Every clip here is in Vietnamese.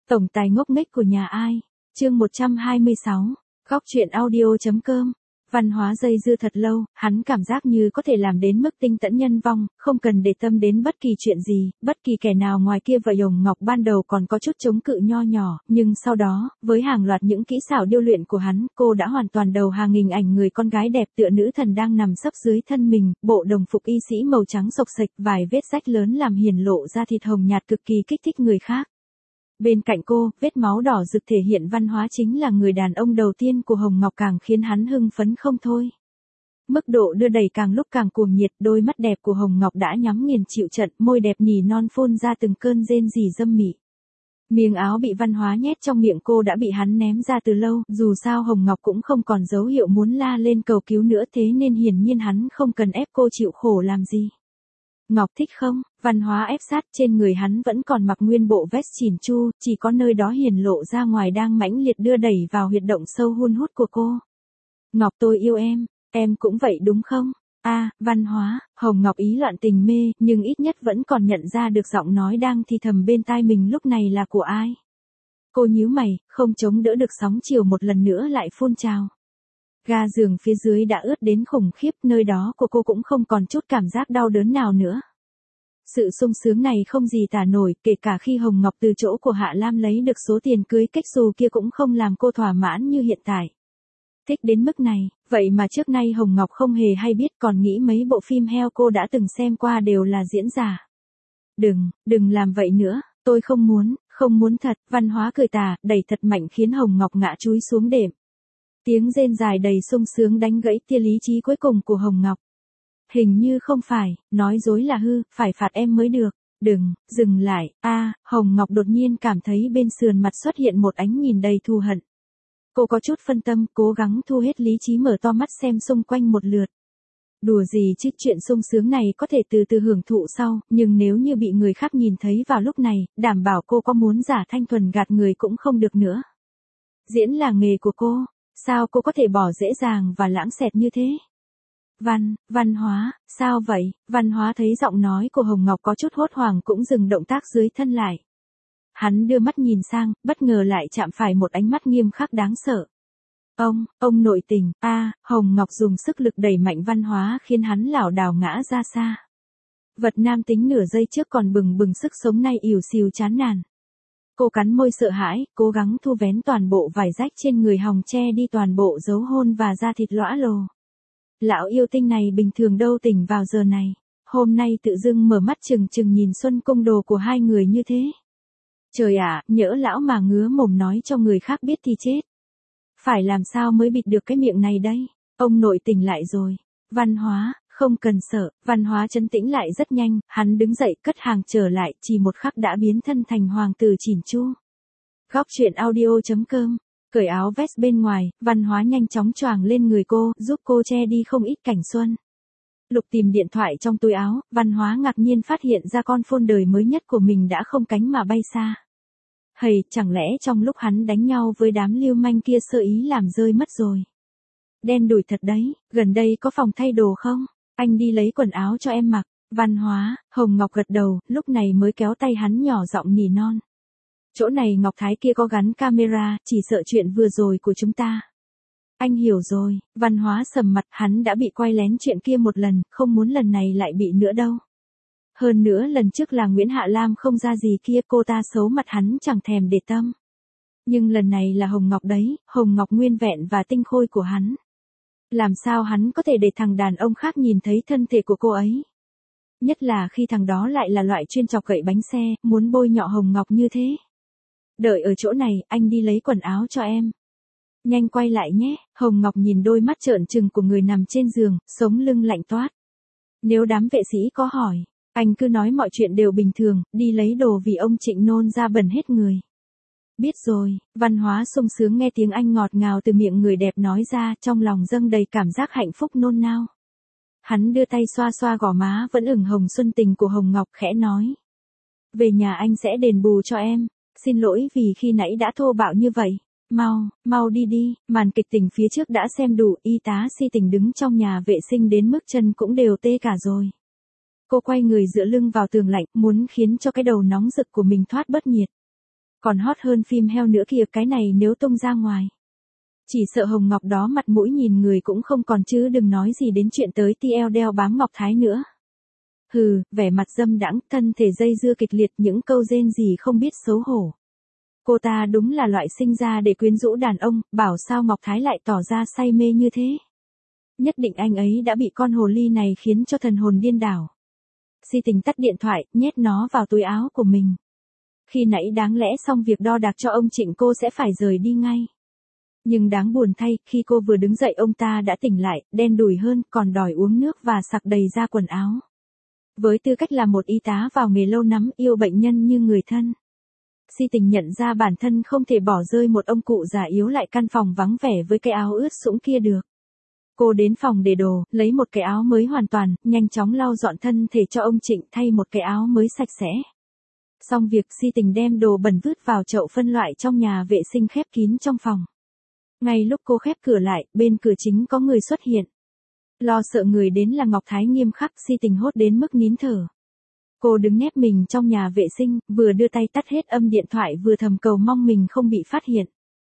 Tổng tài ngốc nghếch của nhà ai? Chương 126. Góc truyện audio.com. Văn Hóa dây dưa thật lâu, hắn cảm giác như có thể làm đến mức tinh tẫn nhân vong, không cần để tâm đến bất kỳ chuyện gì, bất kỳ kẻ nào ngoài kia. Và Hồng Ngọc ban đầu còn có chút chống cự nho nhỏ, nhưng sau đó, với hàng loạt những kỹ xảo điêu luyện của hắn, cô đã hoàn toàn đầu hàng hình ảnh người con gái đẹp tựa nữ thần đang nằm sấp dưới thân mình, bộ đồng phục y sĩ màu trắng xộc xệch, vài vết rách lớn làm hiển lộ ra thịt hồng nhạt cực kỳ kích thích người khác. Bên cạnh cô, vết máu đỏ rực thể hiện Văn Hóa chính là người đàn ông đầu tiên của Hồng Ngọc, càng khiến hắn hưng phấn không thôi. Mức độ đưa đẩy càng lúc càng cuồng nhiệt, đôi mắt đẹp của Hồng Ngọc đã nhắm nghiền chịu trận, môi đẹp nỉ non phun ra từng cơn rên rỉ dâm mị. Miếng áo bị Văn Hóa nhét trong miệng cô đã bị hắn ném ra từ lâu, dù sao Hồng Ngọc cũng không còn dấu hiệu muốn la lên cầu cứu nữa, thế nên hiển nhiên hắn không cần ép cô chịu khổ làm gì. Ngọc thích không? Văn Hóa ép sát, trên người hắn vẫn còn mặc nguyên bộ vest chỉn chu, chỉ có nơi đó hiển lộ ra ngoài đang mãnh liệt đưa đẩy vào huyệt động sâu hun hút của cô. Ngọc, tôi yêu em cũng vậy đúng không? Văn Hóa. Hồng Ngọc ý loạn tình mê, nhưng ít nhất vẫn còn nhận ra được giọng nói đang thì thầm bên tai mình lúc này là của ai. Cô nhíu mày, không chống đỡ được sóng chiều một lần nữa lại phun trào. Ga giường phía dưới đã ướt đến khủng khiếp, nơi đó của cô cũng không còn chút cảm giác đau đớn nào nữa. Sự sung sướng này không gì tả nổi, kể cả khi Hồng Ngọc từ chỗ của Hạ Lam lấy được số tiền cưới cách xù kia cũng không làm cô thỏa mãn như hiện tại. Thích đến mức này, vậy mà trước nay Hồng Ngọc không hề hay biết, còn nghĩ mấy bộ phim heo cô đã từng xem qua đều là diễn giả. Đừng làm vậy nữa, tôi không muốn thật. Văn Hóa cười tà, đẩy thật mạnh khiến Hồng Ngọc ngã chúi xuống đệm. Tiếng rên dài đầy sung sướng đánh gãy tia lý trí cuối cùng của Hồng Ngọc. Hình như không phải, nói dối là hư, phải phạt em mới được. Dừng lại. Hồng Ngọc đột nhiên cảm thấy bên sườn mặt xuất hiện một ánh nhìn đầy thù hận. Cô có chút phân tâm, cố gắng thu hết lý trí, mở to mắt xem xung quanh một lượt. Đùa gì chứ, chuyện sung sướng này có thể từ từ hưởng thụ sau, nhưng nếu như bị người khác nhìn thấy vào lúc này, đảm bảo cô có muốn giả thanh thuần gạt người cũng không được nữa. Diễn là nghề của cô. Sao cô có thể bỏ dễ dàng và lãng xẹt như thế? Văn Hóa, sao vậy? Văn Hóa thấy giọng nói của Hồng Ngọc có chút hốt hoảng cũng dừng động tác dưới thân lại. Hắn đưa mắt nhìn sang, bất ngờ lại chạm phải một ánh mắt nghiêm khắc đáng sợ. Ông nội tình. Hồng Ngọc dùng sức lực đẩy mạnh Văn Hóa khiến hắn lảo đảo ngã ra xa. Vật nam tính nửa giây trước còn bừng bừng sức sống nay ỉu xìu chán nản. Cô cắn môi sợ hãi, cố gắng thu vén toàn bộ vải rách trên người hòng che đi toàn bộ dấu hôn và da thịt lõa lồ. Lão yêu tinh này bình thường đâu tỉnh vào giờ này, hôm nay tự dưng mở mắt trừng trừng nhìn xuân cung đồ của hai người như thế. Trời ạ, nhỡ lão mà ngứa mồm nói cho người khác biết thì chết. Phải làm sao mới bịt được cái miệng này đây? Ông nội tỉnh lại rồi. Văn Hóa, không cần sợ. Văn Hóa trấn tĩnh lại rất nhanh, hắn đứng dậy cất hàng trở lại, chỉ một khắc đã biến thân thành hoàng tử chỉn chu. Góc truyện audio.com. Cởi áo vest bên ngoài, Văn Hóa nhanh chóng choàng lên người cô, giúp cô che đi không ít cảnh xuân. Lục tìm điện thoại trong túi áo, Văn Hóa ngạc nhiên phát hiện ra con phone đời mới nhất của mình đã không cánh mà bay xa. Chẳng lẽ trong lúc hắn đánh nhau với đám lưu manh kia sơ ý làm rơi mất rồi? Đen đủi thật đấy, gần đây có phòng thay đồ không? Anh đi lấy quần áo cho em mặc. Văn Hóa. Hồng Ngọc gật đầu, lúc này mới kéo tay hắn nhỏ giọng nỉ non. Chỗ này Ngọc Thái kia có gắn camera, chỉ sợ chuyện vừa rồi của chúng ta. Anh hiểu rồi. Văn Hóa sầm mặt, hắn đã bị quay lén chuyện kia một lần, không muốn lần này lại bị nữa đâu. Hơn nữa lần trước là Nguyễn Hạ Lam không ra gì kia, cô ta xấu mặt hắn chẳng thèm để tâm. Nhưng lần này là Hồng Ngọc đấy, Hồng Ngọc nguyên vẹn và tinh khôi của hắn. Làm sao hắn có thể để thằng đàn ông khác nhìn thấy thân thể của cô ấy? Nhất là khi thằng đó lại là loại chuyên chọc gậy bánh xe, muốn bôi nhọ Hồng Ngọc như thế. Đợi ở chỗ này, anh đi lấy quần áo cho em. Nhanh quay lại nhé. Hồng Ngọc nhìn đôi mắt trợn trừng của người nằm trên giường, sống lưng lạnh toát. Nếu đám vệ sĩ có hỏi, anh cứ nói mọi chuyện đều bình thường, đi lấy đồ vì ông Trịnh nôn ra bẩn hết người. Biết rồi. Văn Hóa sung sướng nghe tiếng anh ngọt ngào từ miệng người đẹp nói ra, trong lòng dâng đầy cảm giác hạnh phúc nôn nao. Hắn đưa tay xoa xoa gò má vẫn ửng hồng xuân tình của Hồng Ngọc, khẽ nói. Về nhà anh sẽ đền bù cho em. Xin lỗi vì khi nãy đã thô bạo như vậy. Mau đi. Màn kịch tình phía trước đã xem đủ, y tá si tình đứng trong nhà vệ sinh đến mức chân cũng đều tê cả rồi. Cô quay người dựa lưng vào tường lạnh, muốn khiến cho cái đầu nóng rực của mình thoát bớt nhiệt. Còn hot hơn phim heo nữa kìa, cái này nếu tung ra ngoài. Chỉ sợ Hồng Ngọc đó mặt mũi nhìn người cũng không còn chứ đừng nói gì đến chuyện tới TL đeo bám Ngọc Thái nữa. Hừ, vẻ mặt dâm đãng, thân thể dây dưa kịch liệt, những câu rên gì không biết xấu hổ. Cô ta đúng là loại sinh ra để quyến rũ đàn ông, bảo sao Ngọc Thái lại tỏ ra say mê như thế. Nhất định anh ấy đã bị con hồ ly này khiến cho thần hồn điên đảo. Si Tình tắt điện thoại, nhét nó vào túi áo của mình. Khi nãy đáng lẽ xong việc đo đạc cho ông Trịnh cô sẽ phải rời đi ngay. Nhưng đáng buồn thay, khi cô vừa đứng dậy ông ta đã tỉnh lại, đen đủi hơn, còn đòi uống nước và sặc đầy ra quần áo. Với tư cách là một y tá vào nghề lâu năm, yêu bệnh nhân như người thân. Si Tình nhận ra bản thân không thể bỏ rơi một ông cụ già yếu lại căn phòng vắng vẻ với cái áo ướt sũng kia được. Cô đến phòng để đồ, lấy một cái áo mới hoàn toàn, nhanh chóng lau dọn thân thể cho ông Trịnh thay một cái áo mới sạch sẽ. Xong việc Si Tình đem đồ bẩn vứt vào chậu phân loại trong nhà vệ sinh khép kín trong phòng. Ngay lúc cô khép cửa lại, bên cửa chính có người xuất hiện. Lo sợ người đến là Ngọc Thái nghiêm khắc, Si Tình hốt đến mức nín thở. Cô đứng nép mình trong nhà vệ sinh, vừa đưa tay tắt hết âm điện thoại vừa thầm cầu mong mình không bị phát hiện.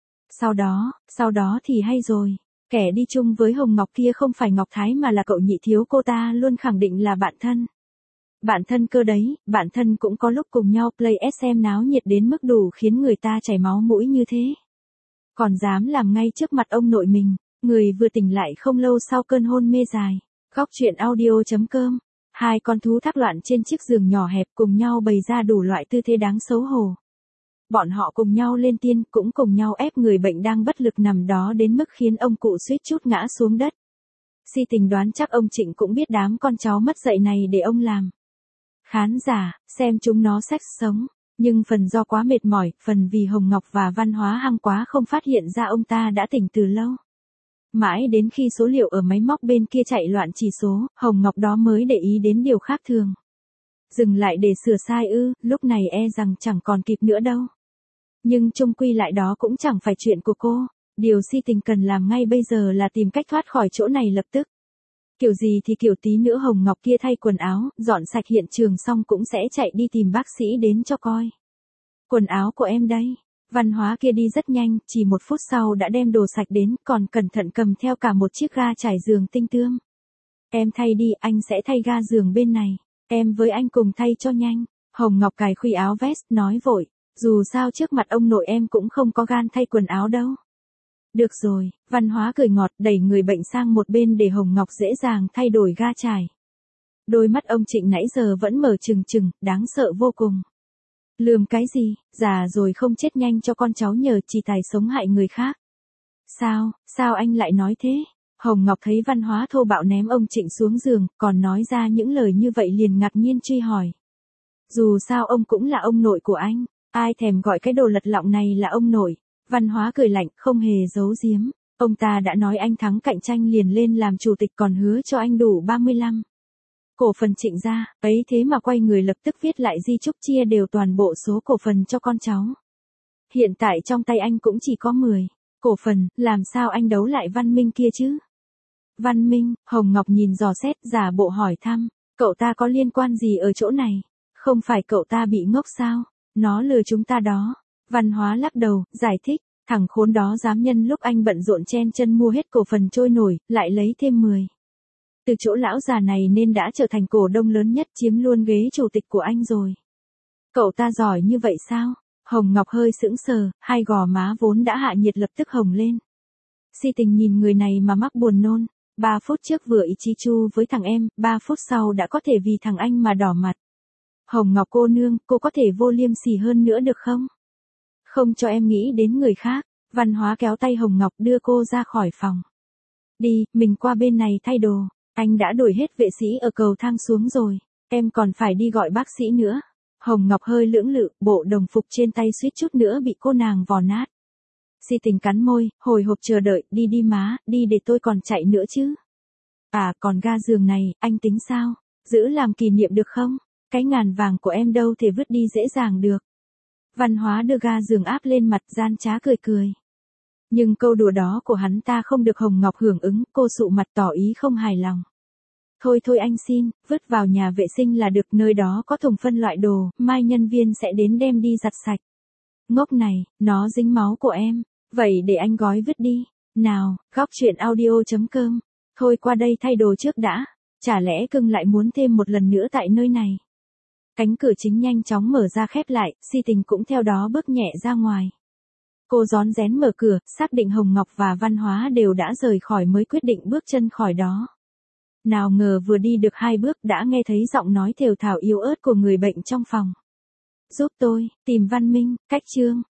Sau đó thì hay rồi. Kẻ đi chung với Hồng Ngọc kia không phải Ngọc Thái mà là cậu nhị thiếu cô ta luôn khẳng định là bạn thân. Bạn thân cơ đấy, bạn thân cũng có lúc cùng nhau play SM náo nhiệt đến mức đủ khiến người ta chảy máu mũi như thế. Còn dám làm ngay trước mặt ông nội mình, người vừa tỉnh lại không lâu sau cơn hôn mê dài. Góc truyện audio.com. Hai con thú thác loạn trên chiếc giường nhỏ hẹp cùng nhau bày ra đủ loại tư thế đáng xấu hổ. Bọn họ cùng nhau lên tiên, cũng cùng nhau ép người bệnh đang bất lực nằm đó đến mức khiến ông cụ suýt chút ngã xuống đất. Si Tình đoán chắc ông Trịnh cũng biết đám con cháu mất dạy này để ông làm. Khán giả, xem chúng nó sex sống, nhưng phần do quá mệt mỏi, phần vì Hồng Ngọc và Văn Hóa hăng quá không phát hiện ra ông ta đã tỉnh từ lâu. Mãi đến khi số liệu ở máy móc bên kia chạy loạn chỉ số, Hồng Ngọc đó mới để ý đến điều khác thường. Dừng lại để sửa sai ư, lúc này e rằng chẳng còn kịp nữa đâu. Nhưng chung quy lại đó cũng chẳng phải chuyện của cô, điều Si Tình cần làm ngay bây giờ là tìm cách thoát khỏi chỗ này lập tức. Kiểu gì thì kiểu tí nữa Hồng Ngọc kia thay quần áo, dọn sạch hiện trường xong cũng sẽ chạy đi tìm bác sĩ đến cho coi. Quần áo của em đây. Văn Hóa kia đi rất nhanh, chỉ 1 phút sau đã đem đồ sạch đến, còn cẩn thận cầm theo cả một chiếc ga trải giường tinh tươm. Em thay đi, anh sẽ thay ga giường bên này. Em với anh cùng thay cho nhanh. Hồng Ngọc cài khuy áo vest, nói vội. Dù sao trước mặt ông nội em cũng không có gan thay quần áo đâu. Được rồi, Văn Hóa cười ngọt đẩy người bệnh sang một bên để Hồng Ngọc dễ dàng thay đổi ga trải. Đôi mắt ông Trịnh nãy giờ vẫn mở trừng trừng, đáng sợ vô cùng. Lườm cái gì, già rồi không chết nhanh cho con cháu nhờ chỉ tài sống hại người khác. Sao anh lại nói thế? Hồng Ngọc thấy Văn Hóa thô bạo ném ông Trịnh xuống giường, còn nói ra những lời như vậy liền ngạc nhiên truy hỏi. Dù sao ông cũng là ông nội của anh, ai thèm gọi cái đồ lật lọng này là ông nội. Văn Hóa cười lạnh, không hề giấu giếm. Ông ta đã nói anh thắng cạnh tranh liền lên làm chủ tịch còn hứa cho anh đủ 35 cổ phần Trịnh gia, ấy thế mà quay người lập tức viết lại di chúc chia đều toàn bộ số cổ phần cho con cháu. Hiện tại trong tay anh cũng chỉ có 10 cổ phần, làm sao anh đấu lại Văn Minh kia chứ? Văn Minh, Hồng Ngọc nhìn dò xét giả bộ hỏi thăm, cậu ta có liên quan gì ở chỗ này? Không phải cậu ta bị ngốc sao? Nó lừa chúng ta đó. Văn Hóa lắc đầu, giải thích, thằng khốn đó dám nhân lúc anh bận rộn chen chân mua hết cổ phần trôi nổi, lại lấy thêm 10. Từ chỗ lão già này nên đã trở thành cổ đông lớn nhất chiếm luôn ghế chủ tịch của anh rồi. Cậu ta giỏi như vậy sao? Hồng Ngọc hơi sững sờ, hai gò má vốn đã hạ nhiệt lập tức hồng lên. Si Tình nhìn người này mà mắc buồn nôn. 3 phút trước vừa ý chí chu với thằng em, 3 phút sau đã có thể vì thằng anh mà đỏ mặt. Hồng Ngọc cô nương, cô có thể vô liêm sỉ hơn nữa được không? Không cho em nghĩ đến người khác. Văn Hóa kéo tay Hồng Ngọc đưa cô ra khỏi phòng. Đi, mình qua bên này thay đồ. Anh đã đuổi hết vệ sĩ ở cầu thang xuống rồi. Em còn phải đi gọi bác sĩ nữa. Hồng Ngọc hơi lưỡng lự, bộ đồng phục trên tay suýt chút nữa bị cô nàng vò nát. Si Tình cắn môi, hồi hộp chờ đợi, đi má, đi để tôi còn chạy nữa chứ. À còn ga giường này, anh tính sao? Giữ làm kỷ niệm được không? Cái ngàn vàng của em đâu thể vứt đi dễ dàng được. Văn Hóa đưa ga giường áp lên mặt gian trá cười cười. Nhưng câu đùa đó của hắn ta không được Hồng Ngọc hưởng ứng, cô sụ mặt tỏ ý không hài lòng. Thôi anh xin, vứt vào nhà vệ sinh là được, nơi đó có thùng phân loại đồ, mai nhân viên sẽ đến đem đi giặt sạch. Ngốc này, nó dính máu của em. Vậy để anh gói vứt đi. Nào, góc chuyện audio.com. Thôi qua đây thay đồ trước đã. Chả lẽ cưng lại muốn thêm một lần nữa tại nơi này. Cánh cửa chính nhanh chóng mở ra khép lại, Si Tình cũng theo đó bước nhẹ ra ngoài. Cô rón rén mở cửa, xác định Hồng Ngọc và Văn Hóa đều đã rời khỏi mới quyết định bước chân khỏi đó. Nào ngờ vừa đi được 2 bước đã nghe thấy giọng nói thều thào yếu ớt của người bệnh trong phòng. Giúp tôi, tìm Văn Minh, cách Trương.